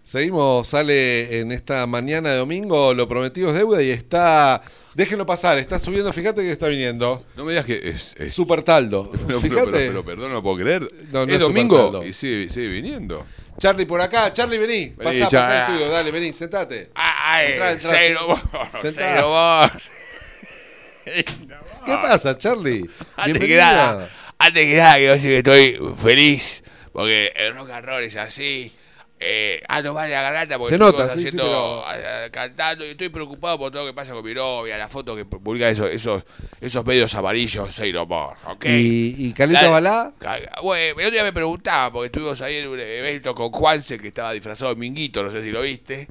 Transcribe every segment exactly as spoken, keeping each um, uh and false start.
Seguimos, sale en esta mañana de domingo, lo prometido es deuda y está, déjenlo pasar, está subiendo, fíjate que está viniendo. No me digas que es... es... Super Taldo, pero, fíjate. Pero, pero, pero, perdón, no lo puedo creer. No, no es es domingo y sigue, sigue viniendo. Charlie por acá, Charlie vení, Vení, pasá, Char- pasá al estudio, dale, vení, sentate. Ay, Entrá, entrá, cero sen- vos, sentá. cero vos. ¿Qué pasa, Charlie? Antes que Bienvenida. nada, antes que nada, quiero decir que estoy feliz porque el rock and roll es así. Eh, ando mal de la garganta porque Se estoy nota, sí, sí, haciendo, pero- eh, cantando y estoy preocupado por todo lo que pasa con mi novia, la foto que publica esos, esos, esos medios amarillos, say no more, ¿ok? ¿Y, y Caleta La- Balá? Caga- Bueno, el otro día me preguntaba, porque estuvimos ahí en un evento con Juanse, que estaba disfrazado de Minguito, no sé si lo viste,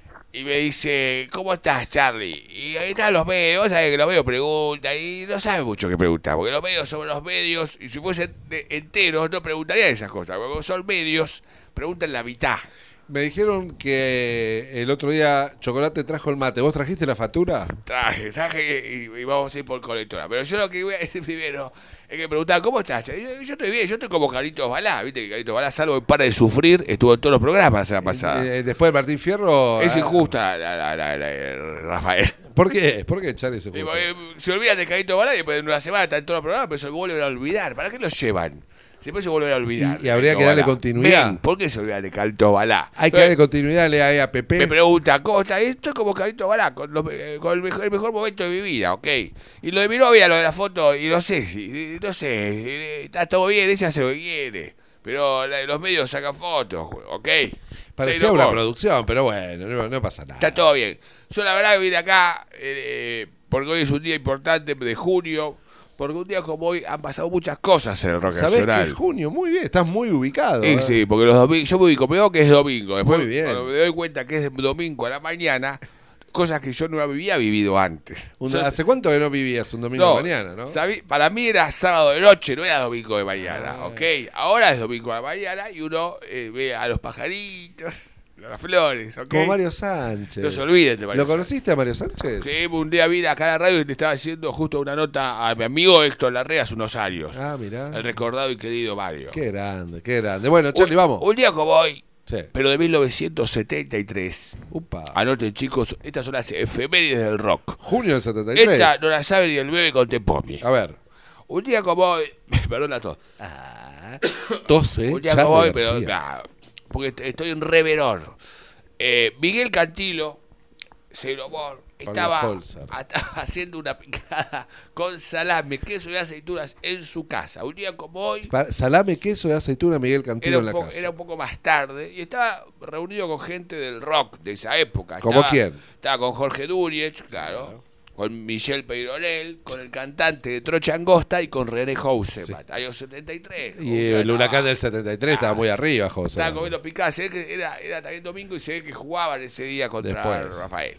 y me dice, ¿cómo estás, Charlie? Y ahí están los medios, vos sabés que los medios preguntan, y no saben mucho qué preguntar, porque los medios son los medios, y si fuesen de- enteros no preguntarían esas cosas, porque como son medios, preguntan la mitad. Me dijeron que el otro día Chocolate trajo el mate. ¿Vos trajiste la factura? Traje, traje y, y vamos a ir por colectora. Pero yo lo que voy a decir primero es que me preguntaban, ¿cómo estás? Yo, yo estoy bien, yo estoy como Carlitos Balá, viste que Carlitos Balá, salvo que para de sufrir, estuvo en todos los programas la semana pasada. Eh, después de Martín Fierro... Es ah, injusta la, la, la, la- la- Rafael. ¿Por qué? ¿Por qué Charlie se Y, justo? eh, se olvidan de Carlitos Balá y después de una semana está en todos los programas, pero se vuelven a olvidar. ¿Para qué los llevan? Después se vuelven a olvidar. Y- y habría que darle continuidad. Ven, ¿por qué se olvidan de Carlitos Balá? Hay que Eh, darle continuidad le a Me Pepe. pregunta, ¿cómo está esto? Como Carlitos Balá, con, los- eh, con el, mejor, el mejor momento de mi vida, ¿ok? Y lo de mi novia, lo de la foto, y no sé, si, no sé, eh, está todo bien, ella hace lo que quiere. Pero la- los medios sacan fotos, ¿ok? Parecía Sí, no una por- producción, pero bueno, no, no pasa nada. Está todo bien. Yo la verdad vine acá, eh, porque hoy es un día importante de junio, porque un día como hoy han pasado muchas cosas en el rock ¿Sabés que nacional. es junio? Muy bien, estás muy ubicado. Sí, ¿eh? sí, porque los domingos, yo me ubico primero que es domingo, después Muy bien. cuando me doy cuenta que es domingo a la mañana, cosas que yo no había vivido antes. Un- Yo- ¿Hace cuánto que no vivías un domingo no, de mañana, no? sabí- para mí era sábado de noche, no era domingo de mañana, Ah. ¿ok? Ahora es domingo de mañana y uno eh, ve a los pajaritos, a las flores, ¿ok? Como Mario Sánchez. No se olviden de Mario ¿Lo conociste a Mario Sánchez? Sí, un día vine acá a la radio y le estaba haciendo justo una nota a mi amigo Héctor Larrea hace unos años. Ah, mirá. El recordado y querido Mario. Qué grande, qué grande. Bueno, Charlie, un, vamos. Un día como hoy, Sí. pero de mil novecientos setenta y tres. Upa. Anoten, chicos, estas son las efemérides del rock. Junio del setenta y tres. Esta no la sabe ni el bebé contemporáneo. A ver. Un día como hoy, perdón a todos. Ah, tose, Un día Charlie como hoy, pero García. nah, porque est- estoy en reveror. Eh, Miguel Cantilo, Cero Amor, estaba Holzer. at- haciendo una picada con salame, queso y aceitunas en su casa. Un día como hoy, Pa- Salame, queso de aceituna, Miguel Cantilo era en un, la poco, casa. era un poco más tarde, y estaba reunido con gente del rock de esa época. ¿Cómo Estaba- quién? Estaba con Jorge Duriech, claro, con Michel Peyronel, con el cantante de Trocha Angosta y con René Houseman, años setenta y tres. Y el huracán del setenta y tres estaba Ah, muy sí. arriba, José. Estaba comiendo picada, se ve que era, era también domingo y se ve que jugaban ese día contra Después. Rafael.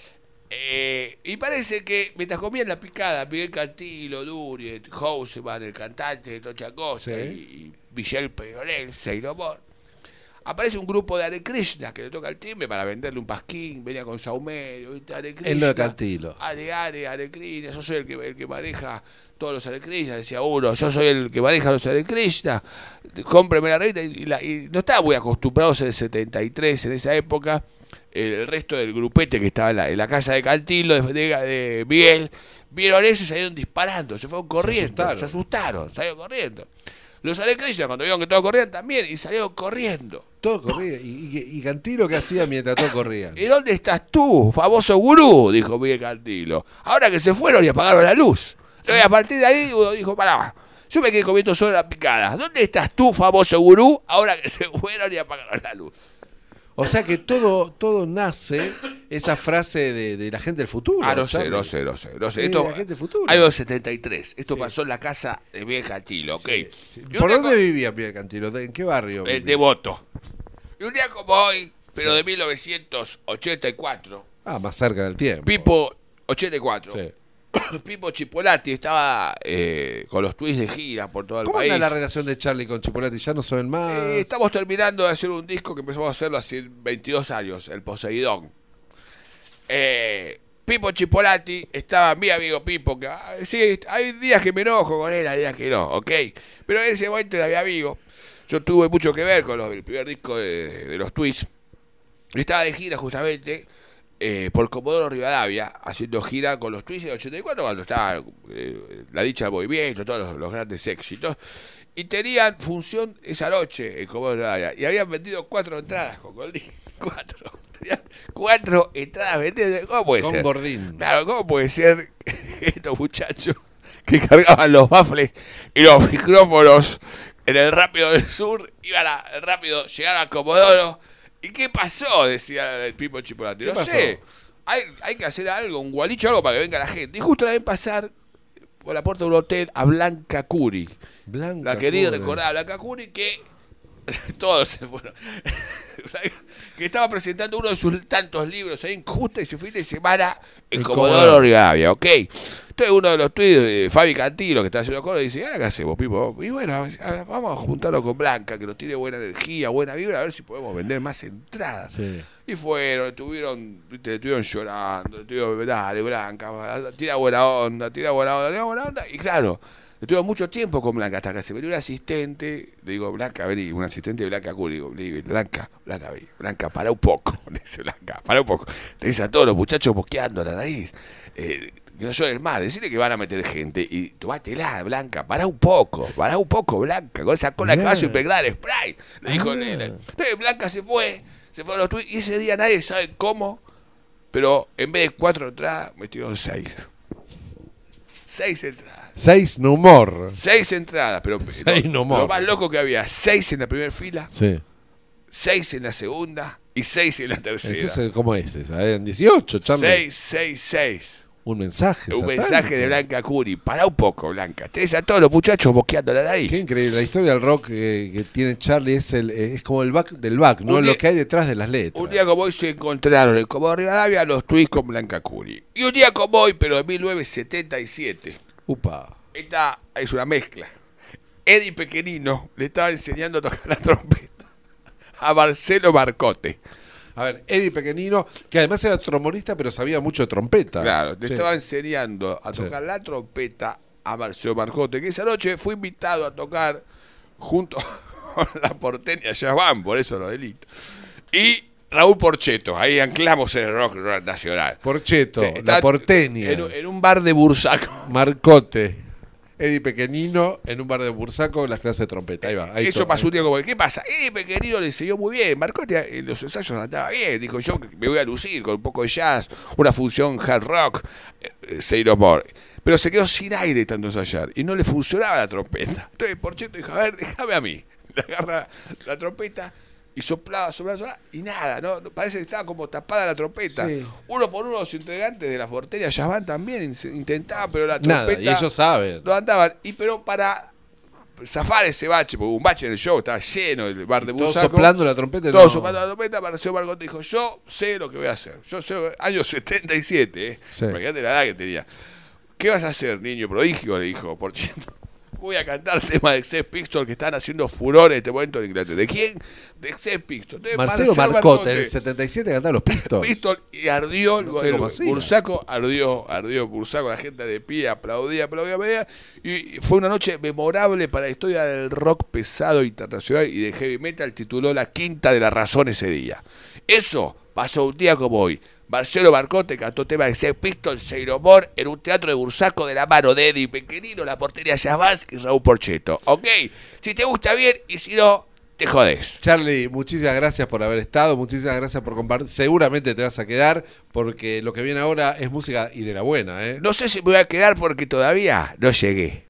Eh, y parece que mientras comían la picada, Miguel Cantilo, Duriet, Houseman, el cantante de Trocha Angosta Sí. y, y Michel Peyronel, Seiromor, aparece un grupo de Hare Krishna que le toca el timbre para venderle un pasquín, venía con saumerio, ¿viste? Hare Krishna. Él no de Cantilo. Are, Are, Hare Krishna, yo soy el que, el que maneja todos los Hare Krishna, decía uno, yo soy el que maneja los Hare Krishna, cómpreme la revista, y, la- y no estaba muy acostumbrados en el setenta y tres, en esa época, el resto del grupete que estaba en la, en la casa de Cantilo, de, de, de Miguel, vieron eso y salieron disparando, se fueron corriendo, asustaron. se asustaron, salieron corriendo. Los Hare Krishna, cuando vieron que todos corrían también, y salieron corriendo. Todo corría. ¿Y, y, y Cantilo qué hacía mientras todos corrían? ¿Y dónde estás tú, famoso gurú? Dijo Miguel Cantilo. Ahora que se fueron y apagaron la luz. Y a partir de ahí uno dijo, pará, yo me quedé comiendo solo la picada. ¿Dónde estás tú, famoso gurú? Ahora que se fueron y apagaron la luz. O sea que todo, todo nace, esa frase de, de la gente del futuro. Ah, no sé, Charlie. no sé, no sé. No sé. Sí, Esto, la gente del futuro. año setenta y tres. Esto Sí. pasó en la casa de Miguel Cantilo, ¿ok? Sí, sí. Y un ¿Por día dónde co- vivía Miguel Cantilo? ¿De- ¿En qué barrio? Eh, vivía? Devoto. Y un día como hoy, pero de mil novecientos ochenta y cuatro, Ah, más cerca del tiempo. Pipo, ochenta y cuatro. Sí. Pipo Chipolati estaba eh, con los tweets de gira por todo el ¿Cómo país. anda la relación de Charlie con Chipolati? ¿Ya no saben más? Eh, estamos terminando de hacer un disco que empezamos a hacerlo hace veintidós años, El Poseidón. Eh, Pipo Chipolati estaba, mi amigo Pipo, que ah, sí, hay días que me enojo con él, hay días que no, ok. Pero en ese momento era mi amigo. Yo tuve mucho que ver con los- el primer disco de, de los Twists. Estaba de gira justamente eh, por Comodoro Rivadavia, haciendo gira con los Twists del ochenta y cuatro, cuando estaba eh, La Dicha del Movimiento, todos los, los grandes éxitos. Y tenían función esa noche en Comodoro Rivadavia. Y habían vendido cuatro entradas con Goldín. Cuatro. Tenían cuatro entradas vendidas. ¿Cómo puede Con ser? Gordín. Claro, ¿cómo puede ser que estos muchachos que cargaban los baffles y los micrófonos en el Rápido del Sur iban a el Rápido, llegaron a Comodoro? ¿Y qué pasó? Decía el Pipo Chipolati. No sé, hay, hay que hacer algo, un gualicho, algo para que venga la gente. Y justo la ven pasar por la puerta de un hotel a Blanca Curi. Blanca La querida Curi. recordada Blanca Curi, que todos se fueron. Que estaba presentando uno de sus tantos libros ahí en justo ese fin de semana en El Comodoro Comodoro. Rivadavia, ¿ok? Entonces uno de los tweets de Fabi Cantilo, que está haciendo coro, dice, ¿ahora qué hacemos, Pipo? Y bueno, a ver, vamos a juntarlo con Blanca, que nos tiene buena energía, buena vibra, a ver si podemos vender más entradas. Sí. Y fueron, estuvieron, viste, estuvieron llorando, estuvieron, dale, Blanca, tira buena onda, tira buena onda, tira buena onda, y claro, estuve mucho tiempo con Blanca, hasta que se venía un asistente, le digo, Blanca, vení, un asistente de Blanca Curi, digo, le digo, Blanca, Blanca, vení, Blanca, para un poco, dice Blanca, para un poco, tenés a todos los muchachos bosqueando la nariz, eh, que no lloren más, decirle que van a meter gente, y tomátela, Blanca, para un poco, para un poco, Blanca, con esa cola de Bien. caballo impregnada de spray, le dijo Ah. Nela. Entonces Blanca se fue, se fue a los tweets, y ese día nadie sabe cómo, pero en vez de cuatro entradas, metieron seis. Seis entradas. Seis no humor. Seis entradas, pero Seis lo, no more. lo más loco que había, seis en la primera fila, Sí. seis en la segunda y seis en la tercera. Entonces, ¿cómo es esa? Eran dieciocho, Charlie. Seis, seis, seis. Un mensaje. Un satánico. mensaje de Blanca Curi. Pará un poco, Blanca. Tenés a todos los muchachos boqueando la nariz. Qué increíble. La historia del rock eh, que tiene Charlie es el es como el back del back, no Un lo día- que hay detrás de las letras. Un día como hoy se encontraron en Comodoro Rivadavia los tweets con Blanca Curi. Y un día como hoy, pero en mil novecientos setenta y siete, Upa. esta es una mezcla. Eddie Pequenino le estaba enseñando a tocar la trompeta a Marcelo Marcote. A ver, Eddie Pequenino, que además era trombonista, pero sabía mucho de trompeta. Claro, le Sí. estaba enseñando a Sí. tocar la trompeta a Marcelo Marcote, que esa noche fue invitado a tocar junto con la porteña Jazz Band, por eso lo delito. Y Raúl Porcheto, ahí anclamos el rock nacional. Porcheto, Sí, está la porteña, En, un- en un bar de Bursaco. Marcote, Eddie Pequenino en un bar de Bursaco, las clases de trompeta. Ahí va. Ahí Eso to- pasó un día como, ¿qué pasa? Eddie Pequenino le enseñó muy bien. Marcote en los ensayos andaba bien. Dijo, yo me voy a lucir con un poco de jazz, una función hard rock, eh, say no more. Pero se quedó sin aire tanto ensayar y no le funcionaba la trompeta. Entonces Porcheto dijo, a ver, déjame a mí. Le agarra la trompeta y soplaba, soplaba, soplaba, y nada, ¿no? Parece que estaba como tapada la trompeta. Sí. Uno por uno los integrantes de la porteña Jazz Band también in- intentaban, pero la Nada, trompeta y ellos saben. no andaban. Y pero para zafar ese bache, porque hubo un bache en el show, estaba lleno el bar de Todos Bursaco. soplando la trompeta. Todos no. soplando la trompeta, Marcelo Marcote dijo, yo sé lo que voy a hacer. Yo sé, año setenta y siete, ¿eh? Sí. Imagínate la edad que tenía. ¿Qué vas a hacer, niño prodigio? Le dijo Porcheto. Voy a cantar temas de Sex Pistols que están haciendo furor en este momento en Inglaterra. ¿De quién? De Sex Pistols. Entonces, Marcelo Marcote en el setenta y siete cantaba los Pistols. Pistol y ardió No sé el cómo hacía. Bursaco, ardió, ardió Bursaco, la gente de pie aplaudía, aplaudía, aplaudía, y fue una noche memorable para la historia del rock pesado internacional y de heavy metal, tituló La Quinta de la Razón ese día. Eso pasó un día como hoy. Marcelo Marcote cantó temas de Sex Pistols, Say No More, en un teatro de Bursaco de la mano de Eddie Pequenino, la portería Jazz Band y Raúl Porcheto. ¿Ok? Si te gusta bien y si no, te jodés. Charlie, muchísimas gracias por haber estado, muchísimas gracias por compartir. Seguramente te vas a quedar porque lo que viene ahora es música y de la buena, ¿eh? No sé si me voy a quedar porque todavía no llegué.